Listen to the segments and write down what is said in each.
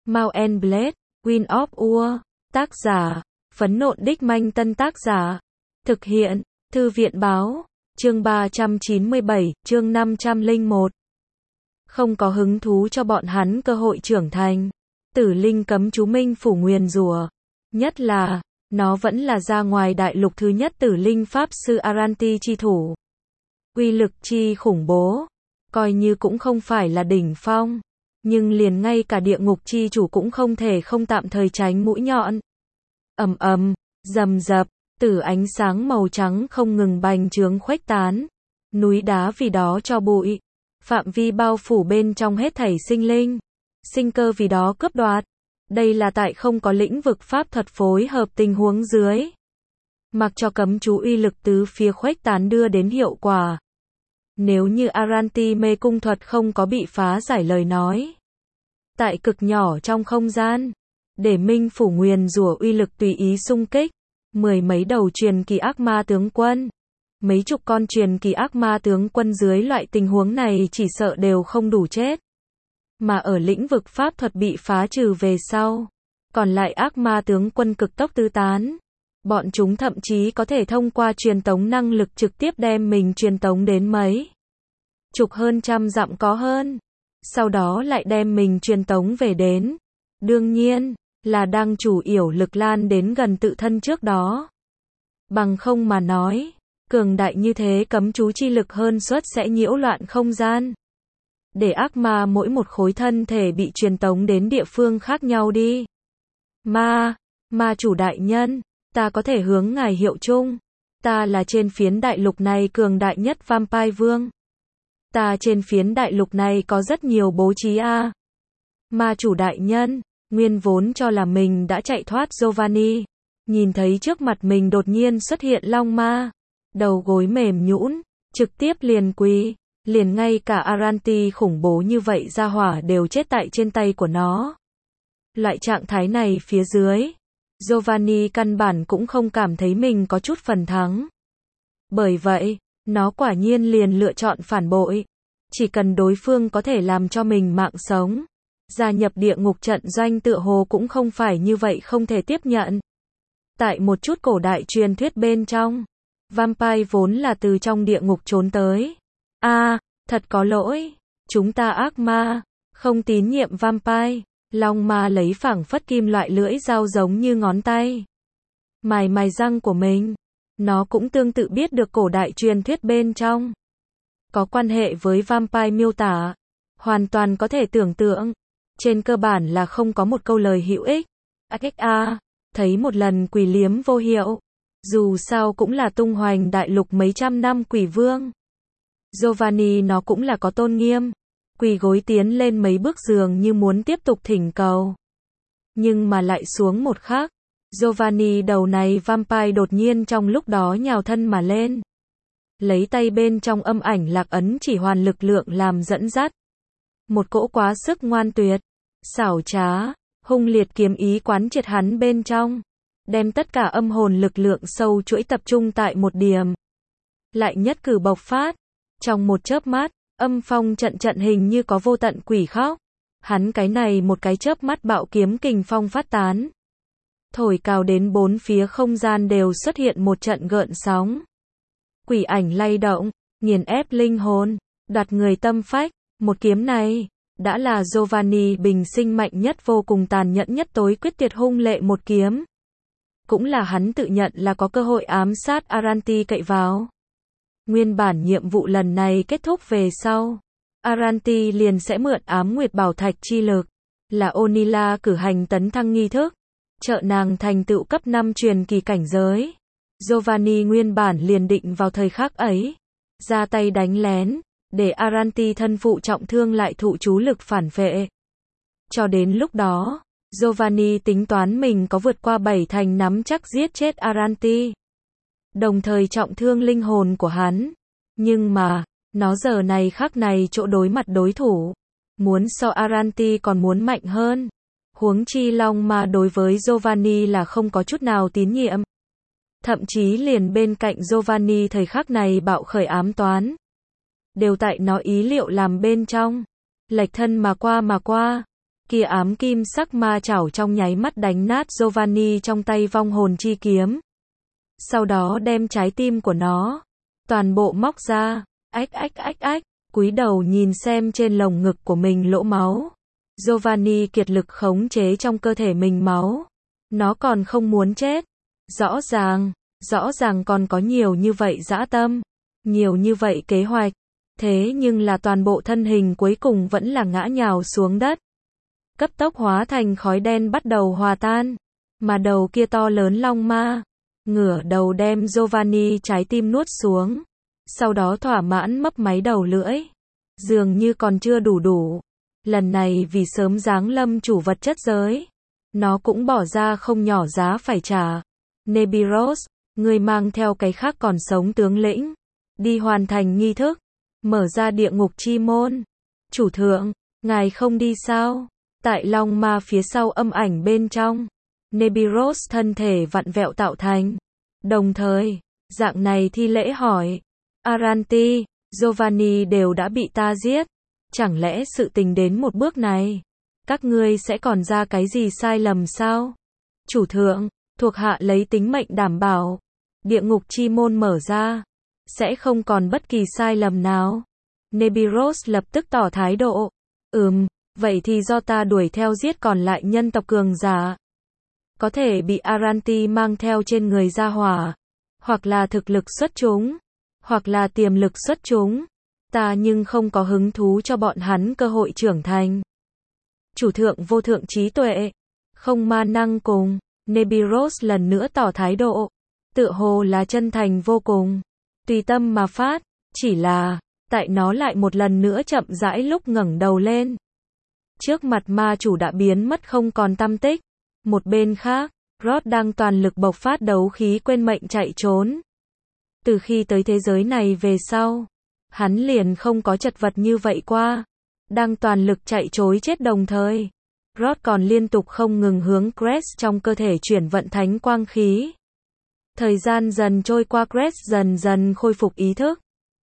Mount and Blade, Wind of War. Tác giả, Phấn Nộn Đích Manh. Tân tác giả, thực hiện, Thư viện Báo. Chương 397, chương 501. Không có hứng thú cho bọn hắn cơ hội trưởng thành. Tử linh cấm chú minh phủ nguyền rủa. Nhất là, nó vẫn là ra ngoài đại lục thứ nhất tử linh pháp sư Aranti chi thủ. Uy lực chi khủng bố, coi như cũng không phải là đỉnh phong, nhưng liền ngay cả địa ngục chi chủ cũng không thể không tạm thời tránh mũi nhọn. Ầm ầm, rầm rập, tử ánh sáng màu trắng không ngừng bành trướng khuếch tán, núi đá vì đó cho bụi, phạm vi bao phủ bên trong hết thảy sinh linh, sinh cơ vì đó cướp đoạt. Đây là tại không có lĩnh vực pháp thuật phối hợp tình huống dưới, mặc cho cấm chú uy lực tứ phía khuếch tán đưa đến hiệu quả. Nếu như Aranti mê cung thuật không có bị phá giải lời nói, tại cực nhỏ trong không gian, để minh phủ nguyền rủa uy lực tùy ý xung kích, mười mấy đầu truyền kỳ ác ma tướng quân, mấy chục con truyền kỳ ác ma tướng quân dưới loại tình huống này chỉ sợ đều không đủ chết. Mà ở lĩnh vực pháp thuật bị phá trừ về sau, còn lại ác ma tướng quân cực tốc tứ tán. Bọn chúng thậm chí có thể thông qua truyền tống năng lực trực tiếp đem mình truyền tống đến mấy chục hơn trăm dặm có hơn, sau đó lại đem mình truyền tống về đến. Đương nhiên, là đang chủ yểu lực lan đến gần tự thân trước đó. Bằng không mà nói, cường đại như thế cấm chú chi lực hơn suất sẽ nhiễu loạn không gian, để ác ma mỗi một khối thân thể bị truyền tống đến địa phương khác nhau đi. Ma chủ đại nhân, ta có thể hướng ngài hiệu chung. Ta là trên phiến đại lục này cường đại nhất Vampire Vương. Ta trên phiến đại lục này có rất nhiều bố trí a. Ma chủ đại nhân, nguyên vốn cho là mình đã chạy thoát Giovanni, nhìn thấy trước mặt mình đột nhiên xuất hiện long ma, đầu gối mềm nhũn, trực tiếp liền quỳ, liền ngay cả Aranti khủng bố như vậy ra hỏa đều chết tại trên tay của nó. Loại trạng thái này phía dưới, Giovanni căn bản cũng không cảm thấy mình có chút phần thắng. Bởi vậy, nó quả nhiên liền lựa chọn phản bội. Chỉ cần đối phương có thể làm cho mình mạng sống, gia nhập địa ngục trận doanh tựa hồ cũng không phải như vậy không thể tiếp nhận. Tại một chút cổ đại truyền thuyết bên trong, Vampire vốn là từ trong địa ngục trốn tới. Thật có lỗi, chúng ta ác ma, không tín nhiệm Vampire. Long ma lấy phảng phất kim loại lưỡi dao giống như ngón tay, mài răng của mình. Nó cũng tương tự biết được cổ đại truyền thuyết bên trong có quan hệ với Vampire miêu tả, hoàn toàn có thể tưởng tượng. Trên cơ bản là không có một câu lời hữu ích. Thấy một lần quỷ liếm vô hiệu. Dù sao cũng là tung hoành đại lục mấy trăm năm quỷ vương. Giovanni nó cũng là có tôn nghiêm. Quỳ gối tiến lên mấy bước dường như muốn tiếp tục thỉnh cầu. Nhưng mà lại xuống một khắc, Giovanni đầu này Vampire đột nhiên trong lúc đó nhào thân mà lên. Lấy tay bên trong âm ảnh lạc ấn chỉ hoàn lực lượng làm dẫn dắt. Một cỗ quá sức ngoan tuyệt, xảo trá, hung liệt kiếm ý quán triệt hắn bên trong. Đem tất cả âm hồn lực lượng sâu chuỗi tập trung tại một điểm. Lại nhất cử bộc phát. Trong một chớp mắt, âm phong trận hình như có vô tận quỷ khóc. Hắn cái này một cái chớp mắt bạo kiếm kình phong phát tán. Thổi cao đến bốn phía không gian đều xuất hiện một trận gợn sóng. Quỷ ảnh lay động, nghiền ép linh hồn, đoạt người tâm phách. Một kiếm này, đã là Giovanni bình sinh mạnh nhất vô cùng tàn nhẫn nhất tối quyết tuyệt hung lệ một kiếm. Cũng là hắn tự nhận là có cơ hội ám sát Aranti cậy vào. Nguyên bản nhiệm vụ lần này kết thúc về sau, Aranti liền sẽ mượn ám nguyệt bảo thạch chi lực, là Onila cử hành tấn thăng nghi thức, trợ nàng thành tựu cấp 5 truyền kỳ cảnh giới. Giovanni nguyên bản liền định vào thời khắc ấy, ra tay đánh lén, để Aranti thân phụ trọng thương lại thụ chú lực phản vệ. Cho đến lúc đó, Giovanni tính toán mình có vượt qua 7 thành nắm chắc giết chết Aranti, đồng thời trọng thương linh hồn của hắn. Nhưng mà, nó giờ này khắc này chỗ đối mặt đối thủ, muốn so Aranti còn muốn mạnh hơn. Huống chi long mà đối với Giovanni là không có chút nào tín nhiệm. Thậm chí liền bên cạnh Giovanni thời khắc này bạo khởi ám toán, đều tại nó ý liệu làm bên trong. Lệch thân mà qua, Kia ám kim sắc ma chảo trong nháy mắt đánh nát Giovanni trong tay vong hồn chi kiếm. Sau đó đem trái tim của nó toàn bộ móc ra, ách, cúi đầu nhìn xem trên lồng ngực của mình lỗ máu. Giovanni kiệt lực khống chế trong cơ thể mình máu. Nó còn không muốn chết. Rõ ràng còn có nhiều như vậy dã tâm, nhiều như vậy kế hoạch. Thế nhưng là toàn bộ thân hình cuối cùng vẫn là ngã nhào xuống đất. Cấp tốc hóa thành khói đen bắt đầu hòa tan. Mà đầu kia to lớn long ma ngửa đầu đem Giovanni trái tim nuốt xuống. Sau đó thỏa mãn mấp máy đầu lưỡi. Dường như còn chưa đủ. Lần này vì sớm giáng lâm chủ vật chất giới, nó cũng bỏ ra không nhỏ giá phải trả. Nebiros, ngươi mang theo cái khác còn sống tướng lĩnh, đi hoàn thành nghi thức, mở ra địa ngục chi môn. Chủ thượng, ngài không đi sao? Tại long ma phía sau âm ảnh bên trong, Nebiros thân thể vặn vẹo tạo thành. Đồng thời, dạng này thi lễ hỏi, Aranti, Giovanni đều đã bị ta giết. Chẳng lẽ sự tình đến một bước này, các ngươi sẽ còn ra cái gì sai lầm sao? Chủ thượng, thuộc hạ lấy tính mệnh đảm bảo, địa ngục chi môn mở ra, sẽ không còn bất kỳ sai lầm nào. Nebiros lập tức tỏ thái độ. Vậy thì do ta đuổi theo giết còn lại nhân tộc cường giả. Có thể bị Aranti mang theo trên người ra hỏa, hoặc là thực lực xuất chúng, hoặc là tiềm lực xuất chúng. Ta nhưng không có hứng thú cho bọn hắn cơ hội trưởng thành. Chủ thượng vô thượng trí tuệ, không ma năng cùng. Nebiros lần nữa tỏ thái độ, tựa hồ là chân thành vô cùng, tùy tâm mà phát. Chỉ là, tại nó lại một lần nữa chậm rãi lúc ngẩng đầu lên, trước mặt ma chủ đã biến mất không còn tăm tích. Một bên khác, Rod đang toàn lực bộc phát đấu khí quên mệnh chạy trốn. Từ khi tới thế giới này về sau, hắn liền không có chật vật như vậy qua. Đang toàn lực chạy trối chết đồng thời, Rod còn liên tục không ngừng hướng Crest trong cơ thể chuyển vận thánh quang khí. Thời gian dần trôi qua, Crest dần dần khôi phục ý thức.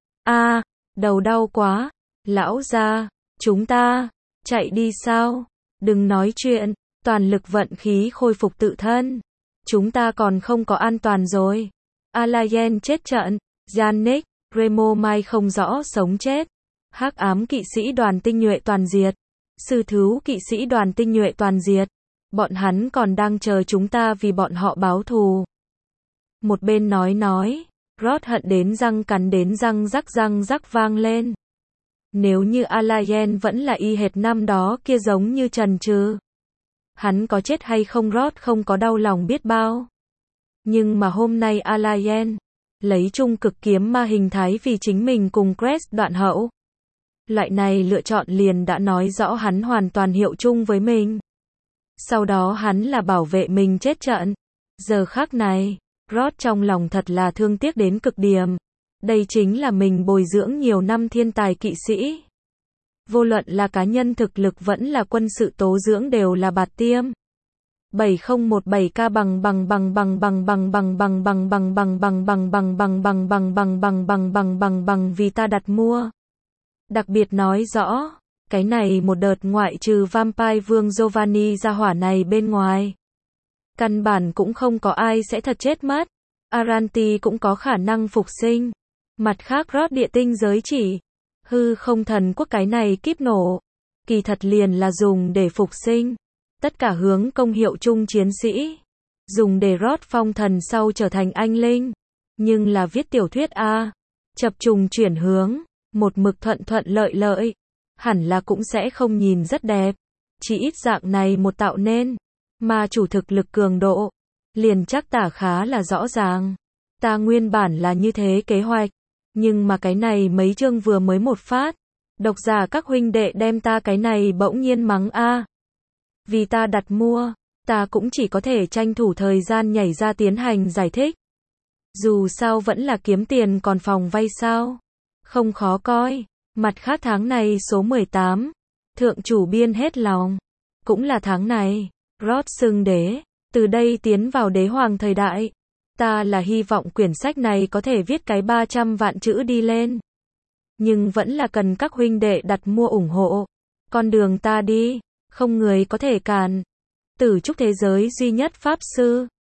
Đầu đau quá. Lão gia, chúng ta chạy đi sao? Đừng nói chuyện, toàn lực vận khí khôi phục tự thân. Chúng ta còn không có an toàn rồi. Alayen chết trận, Yannick, Remo Mai không rõ sống chết. Hắc ám kỵ sĩ đoàn tinh nhuệ toàn diệt. Sư thú kỵ sĩ đoàn tinh nhuệ toàn diệt. Bọn hắn còn đang chờ chúng ta vì bọn họ báo thù. Một bên nói, Rod hận đến răng cắn đến răng rắc vang lên. Nếu như Alayen vẫn là y hệt năm đó kia giống như trần trừ, hắn có chết hay không Rod không có đau lòng biết bao. Nhưng mà hôm nay Alayen lấy trung cực kiếm ma hình thái vì chính mình cùng Crest đoạn hậu. Loại này lựa chọn liền đã nói rõ hắn hoàn toàn hiệu chung với mình. Sau đó hắn là bảo vệ mình chết trận. Giờ khắc này, Rod trong lòng thật là thương tiếc đến cực điểm. Đây chính là mình bồi dưỡng nhiều năm thiên tài kỵ sĩ. Vô luận là cá nhân thực lực vẫn là quân sự tố dưỡng đều là bạt tiêm. 7017K bằng vì ta đặt mua. Đặc biệt nói rõ, cái này một đợt ngoại trừ Vampire Vương Giovanni ra hỏa này bên ngoài, căn bản cũng không có ai sẽ thật chết mất. Aranti cũng có khả năng phục sinh. Mặt khác Rod địa tinh giới chỉ hư không thần quốc cái này kíp nổ, kỳ thật liền là dùng để phục sinh tất cả hướng công hiệu chung chiến sĩ, dùng để Rod phong thần sau trở thành anh linh. Nhưng là viết tiểu thuyết chập trùng chuyển hướng, một mực thuận lợi, hẳn là cũng sẽ không nhìn rất đẹp. Chỉ ít dạng này một tạo nên mà chủ thực lực cường độ, liền chắc tả khá là rõ ràng. Ta nguyên bản là như thế kế hoạch, nhưng mà cái này mấy chương vừa mới một phát, độc giả các huynh đệ đem ta cái này bỗng nhiên mắng vì ta đặt mua, ta cũng chỉ có thể tranh thủ thời gian nhảy ra tiến hành giải thích. Dù sao vẫn là kiếm tiền còn phòng vay sao, không khó coi. Mặt khác tháng này số 18, thượng chủ biên hết lòng, cũng là tháng này, Rod xưng đế, từ đây tiến vào đế hoàng thời đại. Ta là hy vọng quyển sách này có thể viết cái 300 vạn chữ đi lên. Nhưng vẫn là cần các huynh đệ đặt mua ủng hộ. Con đường ta đi, không người có thể cản. Tử trúc thế giới duy nhất pháp sư.